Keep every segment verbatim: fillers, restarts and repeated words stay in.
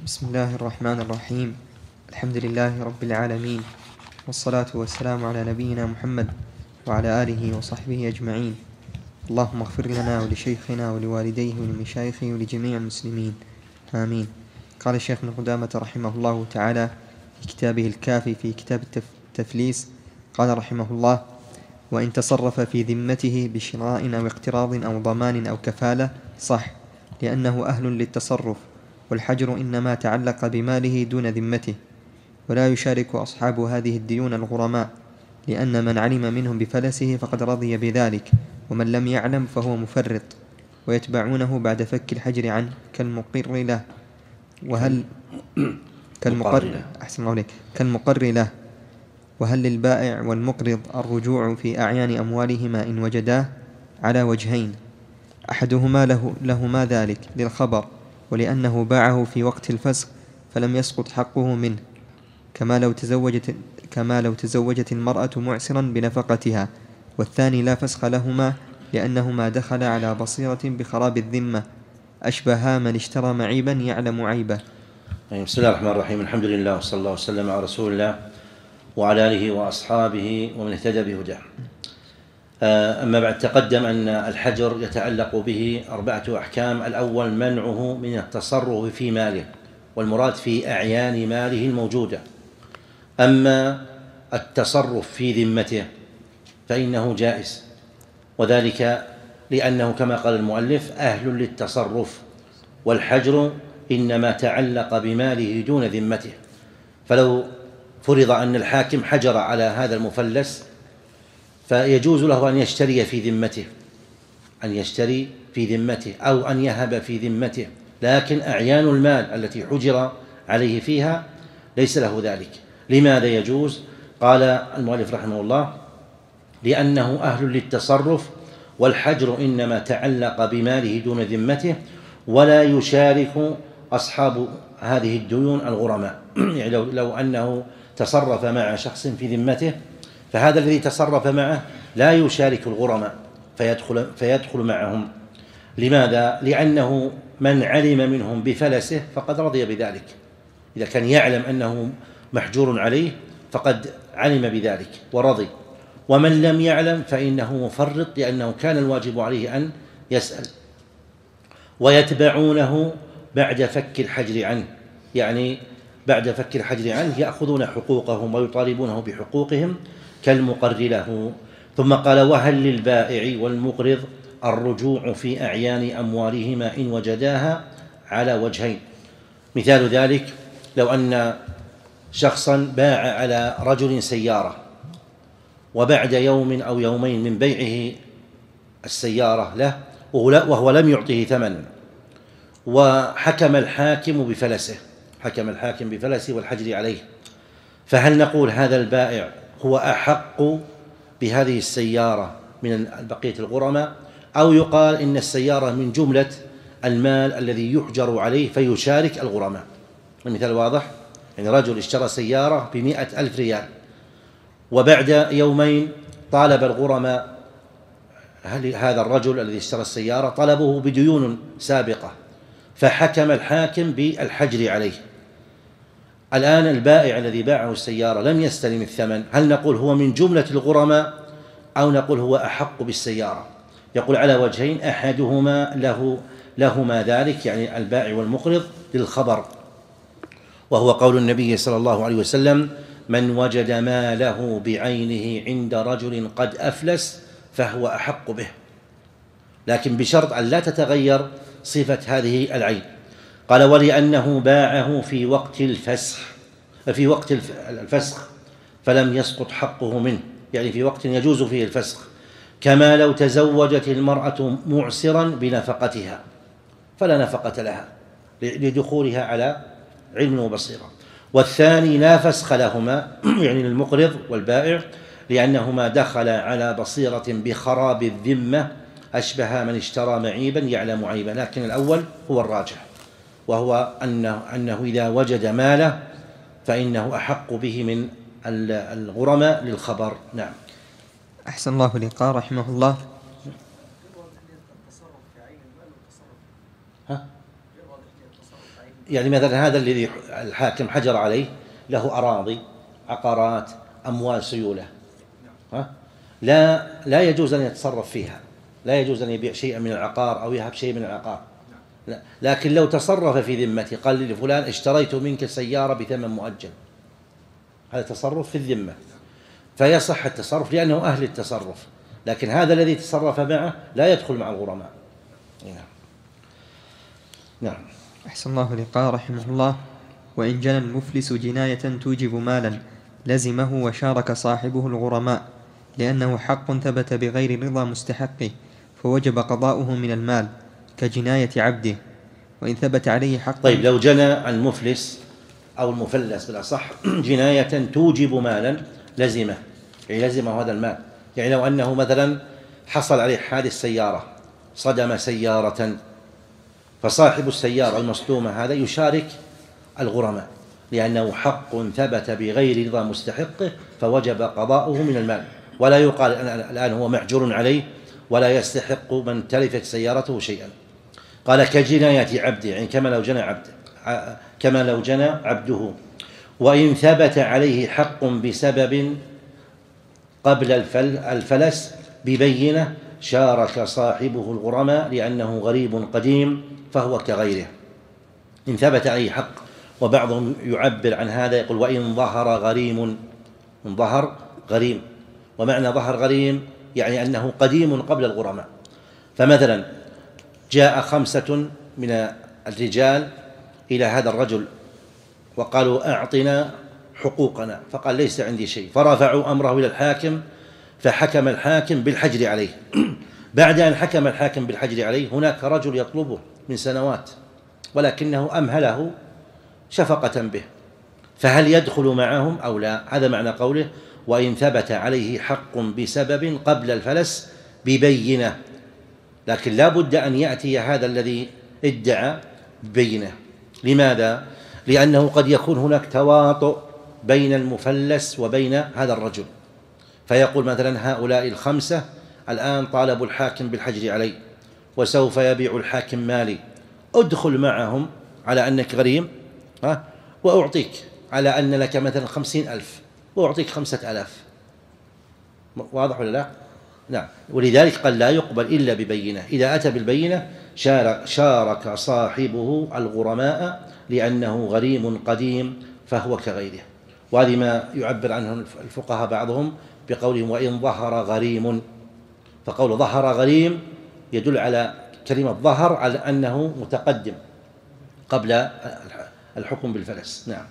بسم الله الرحمن الرحيم. الحمد لله رب العالمين، والصلاة والسلام على نبينا محمد وعلى آله وصحبه أجمعين. اللهم اغفر لنا ولشيخنا ولوالديه ولمشايخه ولجميع المسلمين، آمين. قال الشيخ ابن قدامة رحمه الله تعالى في كتابه الكافي في كتاب التفليس، قال رحمه الله: وإن تصرف في ذمته بشراء أو اقتراض أو ضمان أو كفالة صح، لأنه أهل للتصرف، والحجر إنما تعلق بماله دون ذمته، ولا يشارك أصحاب هذه الديون الغرماء، لأن من علم منهم بفلسه فقد رضي بذلك، ومن لم يعلم فهو مفرط، ويتبعونه بعد فك الحجر عنه كالمقر له. وهل كالمقر أحسن الله عليك كالمقر له. وهل للبائع والمقرض الرجوع في أعيان أموالهما إن وجداه؟ على وجهين: أحدهما له لهما ذلك للخبر، ولأنه باعه في وقت الفسخ فلم يسقط حقه منه، كما لو تزوجت, كما لو تزوجت المرأة معسرا بنفقتها. والثاني لا فسخ لهما، لأنهما دخل على بصيرة بخراب الذمة، أشبها من اشترى معيبا يعلم عيبه. بسم الله الرحمن الرحيم. الحمد لله وصلى الله وسلم على رسول الله وعلى آله وأصحابه ومن اهتدى بهداه. أما بعد، تقدم أن الحجر يتعلق به أربعة أحكام. الأول منعه من التصرف في ماله، والمراد في أعيان ماله الموجودة. أما التصرف في ذمته فإنه جائز، وذلك لأنه كما قال المؤلف أهل للتصرف، والحجر إنما تعلق بماله دون ذمته. فلو فرض أن الحاكم حجر على هذا المفلس فيجوز له أن يشتري في ذمته أن يشتري في ذمته أو أن يهب في ذمته، لكن أعيان المال التي حجر عليه فيها ليس له ذلك. لماذا يجوز؟ قال المؤلف رحمه الله: لأنه أهل للتصرف، والحجر إنما تعلق بماله دون ذمته، ولا يشارك أصحاب هذه الديون الغرماء. يعني لو, لو أنه تصرف مع شخص في ذمته، فهذا الذي تصرف معه لا يشارك الغرماء فيدخل, فيدخل معهم. لماذا؟ لأنه من علم منهم بفلسه فقد رضي بذلك. إذا كان يعلم أنه محجور عليه فقد علم بذلك ورضي، ومن لم يعلم فإنه مفرط، لأنه كان الواجب عليه أن يسأل. ويتبعونه بعد فك الحجر عنه، يعني بعد فك الحجر عنه يأخذون حقوقهم ويطالبونه بحقوقهم كالمقر له. ثم قال: وهل للبائع والمقرض الرجوع في أعيان أموالهما إن وجداها؟ على وجهين. مثال ذلك: لو أن شخصا باع على رجل سيارة، وبعد يوم أو يومين من بيعه السيارة له وهو لم يعطه ثمن، وحكم الحاكم بفلسه حكم الحاكم بفلسه والحجر عليه، فهل نقول هذا البائع هو أحق بهذه السيارة من بقية الغرماء، أو يقال إن السيارة من جملة المال الذي يحجر عليه فيشارك الغرماء؟ المثال واضح. يعني رجل اشترى سيارة بمئة ألف ريال، وبعد يومين طالب الغرماء هل هذا الرجل الذي اشترى السيارة طلبه بديون سابقة، فحكم الحاكم بالحجر عليه. الآن البائع الذي باعه السيارة لم يستلم الثمن، هل نقول هو من جملة الغرماء أو نقول هو أحق بالسيارة؟ يقول على وجهين: أحدهما له لهما ذلك، يعني البائع والمقرض، للخبر، وهو قول النبي صلى الله عليه وسلم: من وجد ماله بعينه عند رجل قد أفلس فهو أحق به، لكن بشرط أن لا تتغير صفة هذه العين. قال: ولأنه باعه في وقت الفسخ في وقت الفسخ فلم يسقط حقه منه، يعني في وقت يجوز فيه الفسخ، كما لو تزوجت المرأة معسرا بنفقتها فلا نفقة لها لدخولها على علم وبصيرة. والثاني لا فسخ لهما، يعني للمقرض والبائع، لأنهما دخل على بصيرة بخراب الذمة، أشبه من اشترى معيبا يعلم عيبا. لكن الأول هو الراجح، وهو أنه, أنه إذا وجد ماله فإنه أحق به من الغرماء للخبر. نعم. أحسن الله إليك. قال رحمه الله: ها؟ يعني مثلا هذا الذي الحاكم حجر عليه له أراضي، عقارات، أموال، سيولة، ها؟ لا لا يجوز أن يتصرف فيها، لا يجوز أن يبيع شيئا من العقار أو يهب شيء من العقار. لا. لكن لو تصرف في ذمته، قال لفلان اشتريت منك سيارة بثمن مؤجل، هذا تصرف في الذمة فيصح التصرف لأنه أهل التصرف، لكن هذا الذي تصرف معه لا يدخل مع الغرماء. نعم. نعم. أحسن الله لقاء رحمه الله: وإن جنى المفلس جناية توجب مالا لزمه وشارك صاحبه الغرماء لأنه حق ثبت بغير رضا مستحقه فوجب قضاؤه من المال كجناية عبده. وإن ثبت عليه حق. طيب لو جنى المفلس أو المفلس بالأصح جناية توجب مالا لزمه، يعني لزمه هذا المال، يعني لو أنه مثلا حصل عليه حادث سيارة، صدم سيارة، فصاحب السيارة المصدومة هذا يشارك الغرماء لأنه حق ثبت بغير رضا مستحقه فوجب قضاؤه من المال، ولا يقال الآن هو محجور عليه ولا يستحق من تلفت سيارته شيئا. قال كجناية عبده، يعني كما لو جنى عبد كما لو جنى عبده. وإن ثبت عليه حق بسبب قبل الفلس ببينة شارك صاحبه الغرماء لأنه غريب قديم فهو كغيره. إن ثبت عليه حق، وبعضهم يعبر عن هذا يقول وإن ظهر غريم، من ظهر غريم، ومعنى ظهر غريم يعني أنه قديم قبل الغرماء. فمثلا جاء خمسة من الرجال إلى هذا الرجل وقالوا أعطنا حقوقنا، فقال ليس عندي شيء، فرفعوا أمره إلى الحاكم فحكم الحاكم بالحجر عليه. بعد أن حكم الحاكم بالحجر عليه هناك رجل يطلبه من سنوات ولكنه أمهله شفقة به، فهل يدخل معهم أو لا؟ هذا معنى قوله وإن ثبت عليه حق بسبب قبل الفلس ببينة، لكن لا بد أن يأتي هذا الذي ادعى ببينة. لماذا؟ لأنه قد يكون هناك تواطؤ بين المفلس وبين هذا الرجل، فيقول مثلا هؤلاء الخمسة الآن طالبوا الحاكم بالحجر علي وسوف يبيع الحاكم مالي، ادخل معهم على أنك غريم، ها، وأعطيك على أن لك مثلا خمسين ألف وأعطيك خمسة ألاف. واضح ولا لا؟ نعم. ولذلك قال لا يقبل إلا ببينة، إذا أتى بالبينة شارك, شارك صاحبه الغرماء لأنه غريم قديم فهو كغيره. وهذه ما يعبر عنه الفقهاء بعضهم بقولهم وإن ظهر غريم، فقول ظهر غريم يدل على كلمة ظهر على أنه متقدم قبل الحكم بالفلس. نعم.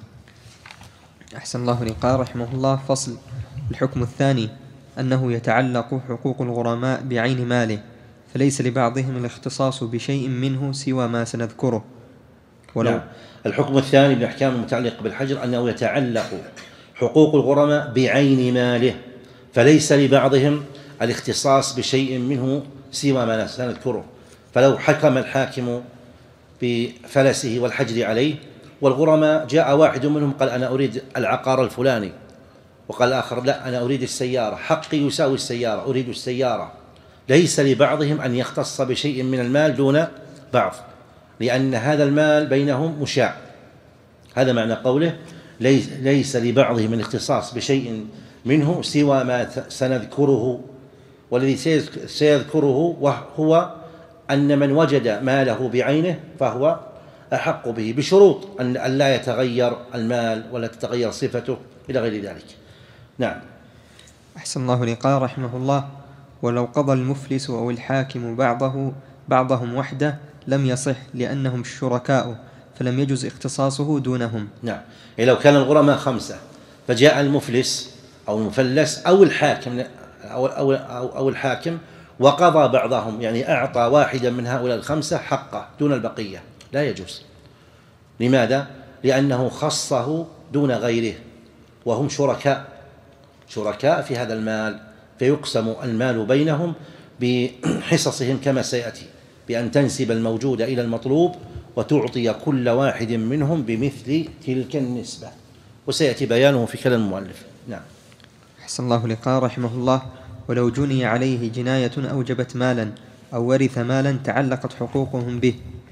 أحسن الله لقاء رحمه الله: فصل. الحكم الثاني أنه يتعلق حقوق الغرماء بعين ماله، فليس لبعضهم الاختصاص بشيء منه سوى ما سنذكره. ولو نعم. الحكم الثاني من الأحكام المتعلقة بالحجر أنه يتعلق حقوق الغرماء بعين ماله، فليس لبعضهم الاختصاص بشيء منه سوى ما سنذكره. فلو حكم الحاكم بفلسه والحجر عليه والغرماء جاء واحد منهم قال أنا أريد العقار الفلاني، وقال الآخر لا أنا أريد السيارة، حقي يساوي السيارة، أريد السيارة، ليس لبعضهم أن يختص بشيء من المال دون بعض، لأن هذا المال بينهم مشاع. هذا معنى قوله ليس, ليس لبعضهم الاختصاص بشيء منه سوى ما سنذكره. والذي سيذكره وهو أن من وجد ماله بعينه فهو أحق به بشروط أن لا يتغير المال ولا تتغير صفته إلى غير ذلك. نعم. أحسن الله لقاء رحمه الله: ولو قضى المفلس أو الحاكم بعضه بعضهم وحده لم يصح لأنهم شركاء فلم يجز اختصاصه دونهم. نعم. يعني لو كان الغرماء خمسة فجاء المفلس أو المفلس أو الحاكم أو, أو, أو, أو الحاكم وقضى بعضهم، يعني أعطى واحدا من هؤلاء الخمسة حقه دون البقية، لا يجوز. لماذا؟ لأنه خصه دون غيره وهم شركاء شركاء في هذا المال، فيقسم المال بينهم بحصصهم كما سيأتي، بأن تنسب الموجود إلى المطلوب وتعطي كل واحد منهم بمثل تلك النسبة، وسيأتي بيانه في كلام المؤلف. نعم. أحسن الله لقاء رحمه الله: ولو جني عليه جناية أوجبت مالا أو ورث مالا تعلقت حقوقهم به،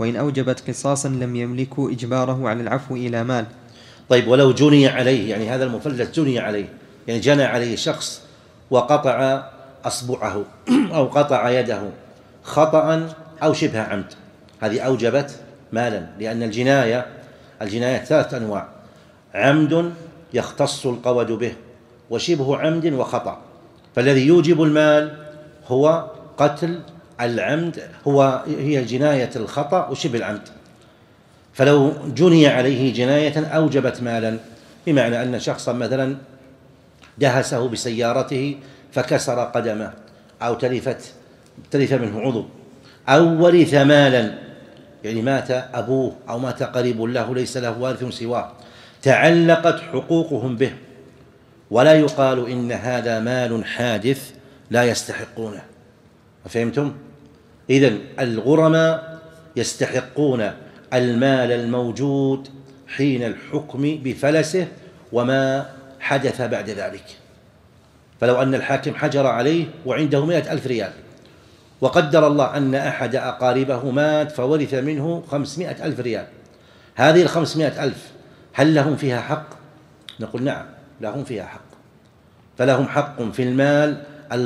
وإن أوجبت قصاصا لم يملكوا إجباره على العفو إلى مال. طيب، ولو جني عليه، يعني هذا المفلس جني عليه، يعني جنى عليه شخص وقطع أصبعه أو قطع يده خطأ أو شبه عمد، هذه أوجبت مالا، لأن الجناية الجناية ثلاثة أنواع: عمد يختص القود به، وشبه عمد، وخطأ. فالذي يوجب المال هو قتل العمد، هو هي جناية الخطأ وشبه العمد. فلو جني عليه جناية أوجبت مالا، بمعنى أن شخصا مثلا دهسه بسيارته فكسر قدمه أو تلفت تلف منه عضو، أو ورث مالا، يعني مات أبوه أو مات قريب له ليس له وارث سواه، تعلقت حقوقهم به، ولا يقال إن هذا مال حادث لا يستحقونه. فهمتم؟ إذن الغرماء يستحقون المال الموجود حين الحكم بفلسه وما حدث بعد ذلك. فلو أن الحاكم حجر عليه وعنده مئة ألف ريال، وقدر الله أن أحد أقاربه مات فورث منه خمسمائة ألف ريال، هذه الخمسمائة ألف هل لهم فيها حق؟ نقول نعم، لهم فيها حق. فلهم حق في المال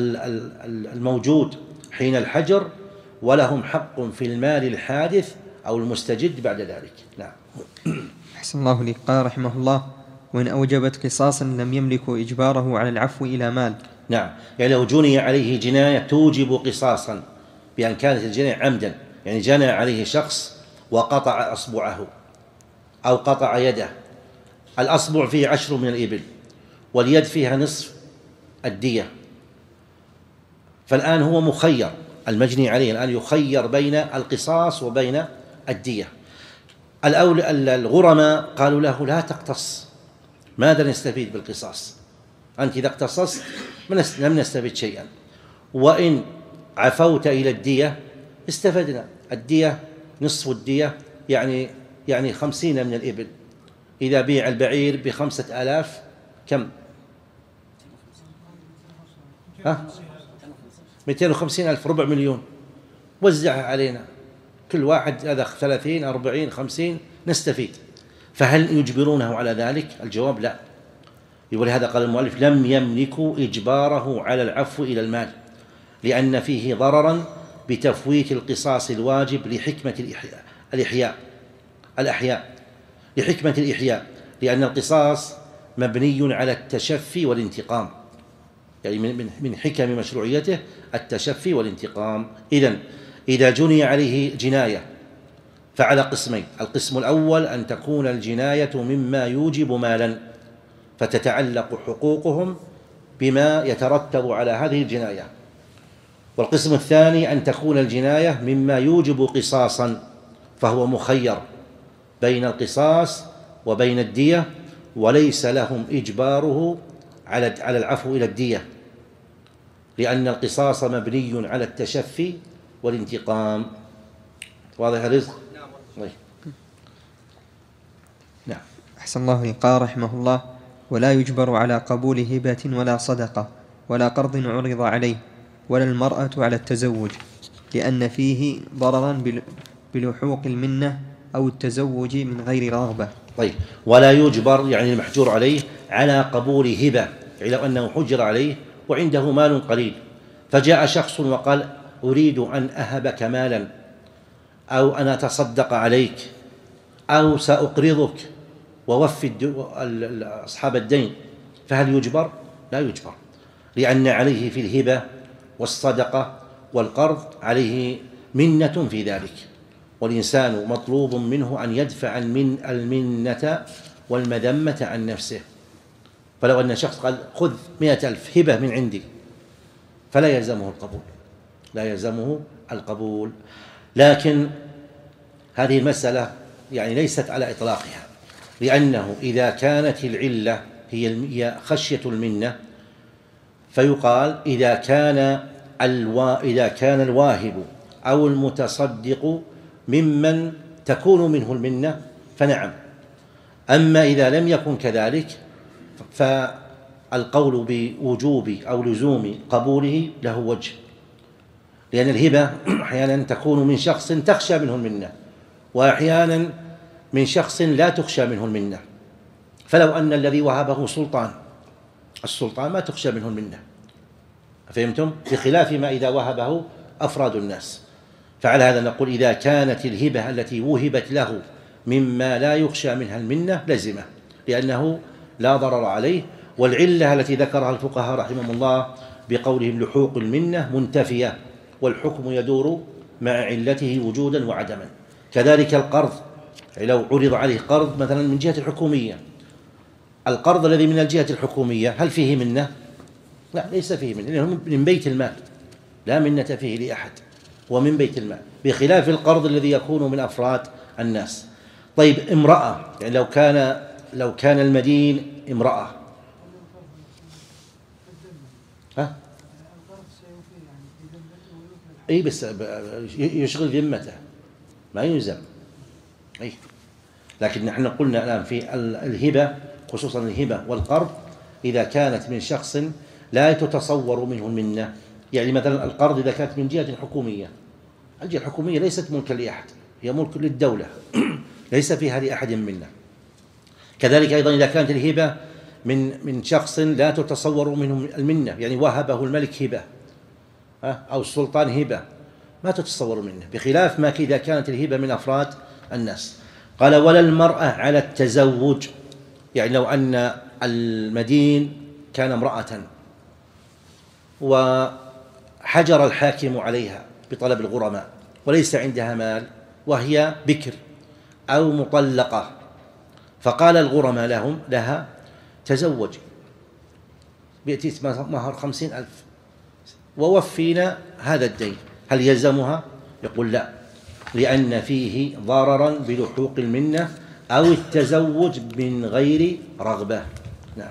الموجود حين الحجر، ولهم حق في المال الحادث أو المستجد بعد ذلك. نعم. أحسن الله لك. قال رحمه الله: وإن أوجبت قصاصا لم يملكوا إجباره على العفو إلى مال. نعم، يعني لو جني عليه جناية توجب قصاصا بأن كانت الجناية عمدا، يعني جنى عليه شخص وقطع أصبعه أو قطع يده، الأصبع فيه عشر من الإبل واليد فيها نصف الدية، فالآن هو مخير، المجني عليه الآن يخير بين القصاص وبين الدية. الغرماء قالوا له: لا تقتص، ماذا نستفيد بالقصاص؟ أنت إذا اقتصصت لم نستفيد شيئا، وإن عفوت إلى الدية استفدنا. الدية نصف الدية يعني يعني خمسين من الإبل، إذا بيع البعير بخمسة آلاف كم؟ ها؟ مئتين وخمسين ألف، ربع مليون، وزعها علينا كل واحد هذا ثلاثين أربعين خمسين نستفيد. فهل يجبرونه على ذلك؟ الجواب لا. ولهذا قال المؤلف: لم يملكوا إجباره على العفو إلى المال، لأن فيه ضررا بتفويت القصاص الواجب لحكمة الإحياء الإحياء الأحياء لحكمة الإحياء، لأن القصاص مبني على التشفي والانتقام، يعني من من حكم مشروعيته التشفي والانتقام. إذن إذا جني عليه جناية فعلى قسمين: القسم الأول أن تكون الجناية مما يوجب مالا، فتتعلق حقوقهم بما يترتب على هذه الجناية، والقسم الثاني أن تكون الجناية مما يوجب قصاصا، فهو مخير بين القصاص وبين الدية، وليس لهم إجباره على على العفو إلى الدية، لأن القصاص مبني على التشفي والانتقام. واضح الرزق؟ نعم. نعم. أحسن الله لك. قال رحمه الله: ولا يجبر على قبول هبة ولا صدقة ولا قرض عرض عليه، ولا المرأة على التزوج، لأن فيه ضررا بلحوق المنة أو التزوج من غير رغبة. طيب، ولا يجبر يعني المحجور عليه على قبول هبة، يعني لو أنه حجر عليه وعنده مال قليل، فجاء شخص وقال: أريد أن أهبك مالا، أو أنا أتصدق عليك، أو سأقرضك ووفي أصحاب الدين، فهل يجبر؟ لا يجبر، لأن عليه في الهبة والصدقة والقرض عليه منة في ذلك، والإنسان مطلوب منه أن يدفع من المنة والمذمة عن نفسه. فلو أن شخص قال: خذ مئة ألف هبة من عندي، فلا يلزمه القبول، لا يلزمه القبول. لكن هذه المسألة يعني ليست على إطلاقها، لأنه إذا كانت العلة هي خشية المنة، فيقال: إذا كان الوا إذا كان الواهب أو المتصدق ممن تكون منه المنة فنعم، أما إذا لم يكن كذلك فالقول بوجوب أو لزوم قبوله له وجه، لأن الهبة أحيانا تكون من شخص تخشى منه المنة وأحيانا من شخص لا تخشى منه المنة، فلو أن الذي وهبه سلطان، السلطان ما تخشى منه المنة، فهمتم؟ بخلاف ما إذا وهبه أفراد الناس. فعلى هذا نقول إذا كانت الهبة التي وهبت له مما لا يخشى منها المنة لزمه، لأنه لا ضرر عليه. والعلة التي ذكرها الفقهاء رحمهم الله بقولهم لحوق المنة منتفية، والحكم يدور مع علته وجودا وعدما. كذلك القرض، لو عرض عليه قرض مثلا من جهة الحكومية، القرض الذي من الجهة الحكومية هل فيه منة؟ لا، ليس فيه منة، لأنه من بيت المال، لا منة فيه لأحد، ومن بيت المال، بخلاف القرض الذي يكون من أفراد الناس. طيب امرأة، يعني لو كان لو كان المدين امرأة، ها؟ اي بس يشغل ذمته ما يلزم. اي لكن نحن قلنا الآن في الهبة، خصوصا الهبة والقرض، إذا كانت من شخص لا تتصور منه المنة، يعني مثلا القرض إذا كانت من جهة حكومية، الجهة الحكومية ليست ملكا لأحد، هي ملك للدولة ليس فيها لأحد منه. كذلك أيضا إذا كانت الهبة من من شخص لا تتصور منه المنة، يعني وهبه الملك هبة أو السلطان هبة، ما تتصور منه، بخلاف ما إذا كانت الهبة من أفراد الناس. قال ولا المرأة على التزوج، يعني لو أن المدين كان امرأة وحجر الحاكم عليها بطلب الغرماء وليس عندها مال وهي بكر أو مطلقة، فقال الغرماء لهم لها تزوجي بيأتي مهر خمسين ألف ووفينا هذا الدين، هل يلزمها؟ يقول لا، لأن فيه ضررا بلحوق المنة أو التزوج من غير رغبة. نعم.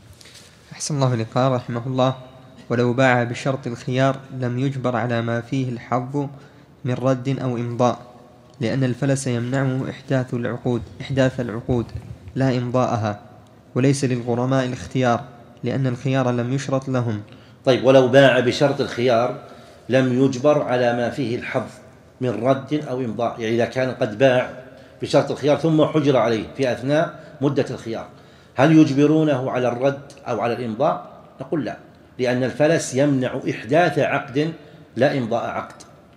أحسن الله لك رحمه الله. ولو باع بشرط الخيار لم يجبر على ما فيه الحظ من رد أو إمضاء، لأن الفلس يمنعه إحداث العقود إحداث العقود لا إمضاءها، وليس للغرماء الاختيار لأن الخيار لم يشرط لهم. طيب ولو باع بشرط الخيار لم يجبر على ما فيه الحظ من رد أو إمضاء، يعني إذا كان قد باع بشرط الخيار ثم حجر عليه في أثناء مدة الخيار، هل يجبرونه على الرد أو على الإمضاء؟ نقول لا، لأن الفلس يمنع إحداث عقد لا إمضاء عقد،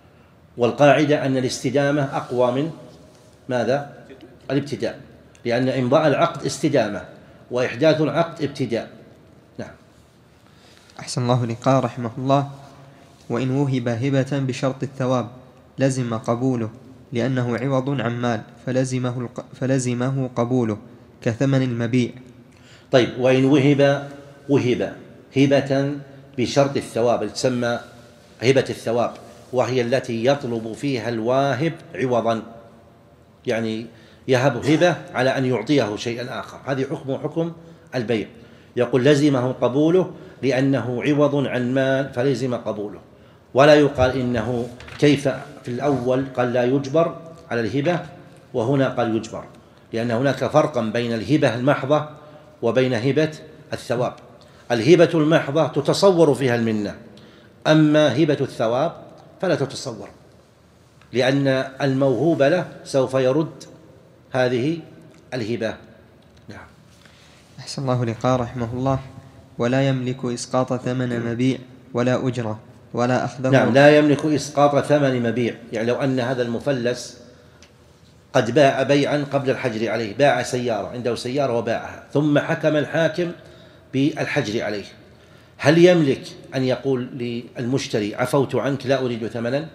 والقاعدة أن الاستدامة أقوى من ماذا؟ الابتداء، لأن إمضاء العقد استدامة وإحداث العقد ابتداء. نعم. أحسن الله لك رحمه الله. وإن وهب هبة بشرط الثواب لزم قبوله، لأنه عوض عن مال فلزمه, فلزمه قبوله كثمن المبيع. طيب وإن وهب وهب هبة بشرط الثواب، تسمى هبة الثواب، وهي التي يطلب فيها الواهب عوضا، يعني يهب هبة على أن يعطيه شيئا آخر، هذه حكم حكم البيع، يقول لزمه قبوله لأنه عوض عن مال فلزم قبوله، ولا يقال إنه كيف في الأول قال لا يجبر على الهبة وهنا قال يجبر، لأن هناك فرقا بين الهبة المحضة وبين هبة الثواب. الهبة المحضة تتصور فيها المنة، أما هبة الثواب فلا تتصور، لأن الموهوب له سوف يرد هذه الهبة. نعم. أحسن الله لك رحمه الله. ولا يملك إسقاط ثمن مبيع ولا أجرة ولا أخذه. نعم، لا يملك إسقاط ثمن مبيع، يعني لو أن هذا المفلس قد باع بيعا قبل الحجر عليه، باع سيارة، عنده سيارة وباعها، ثم حكم الحاكم بالحجر عليه، هل يملك أن يقول للمشتري عفوت عنك لا أريد ثمنا؟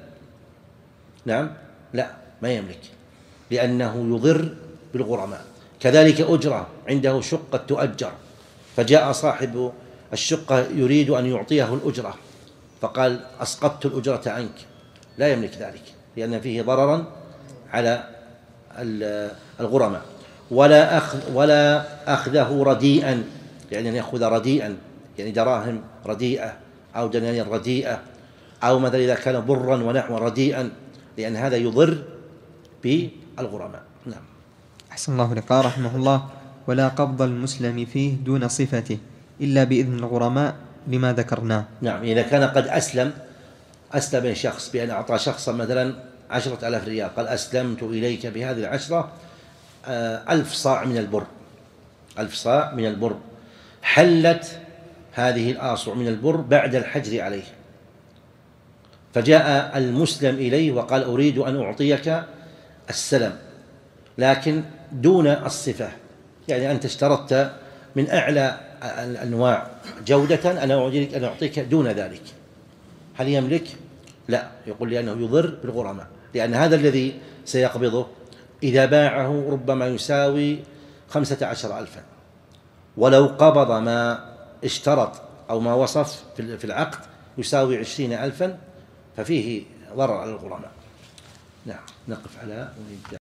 نعم، لا، ما يملك، لأنه يضر بالغرماء. كذلك أجرة، عنده شقة تؤجر فجاء صاحب الشقة يريد أن يعطيه الأجرة فقال أسقطت الأجرة عنك، لا يملك ذلك، لأن فيه ضررا على الغرماء. ولا أخذ ولا أخذه رديئا، يعني أن يأخذ رديئا، يعني دراهم رديئة أو دنانير رديئة، أو مثلا إذا كان ضرا ونحو رديئا، لأن هذا يضر بالغرماء. نعم. أحسن الله لك رحمه الله. ولا قبض المسلم فيه دون صفته إلا بإذن الغرماء لما ذكرناه. نعم، إذا كان قد أسلم أسلم شخص بأن أعطى شخصا مثلا عشرة آلاف ريال، قال أسلمت إليك بهذه العشرة ألف صاع من البر، ألف صاع من البر. حلت هذه الآصع من البر بعد الحجر عليه، فجاء المسلم إليه وقال أريد أن أعطيك السلم لكن دون الصفة، يعني أنت اشترطت من أعلى الأنواع جودة، أنا أريد أن أعطيك دون ذلك، هل يملك؟ لا، يقول لأنه يضر بالغرماء، لأن هذا الذي سيقبضه إذا باعه ربما يساوي خمسة عشر ألفا، ولو قبض ما اشترط أو ما وصف في العقد يساوي عشرين ألفا، ففيه ضرر على الغرماء. نعم، نقف على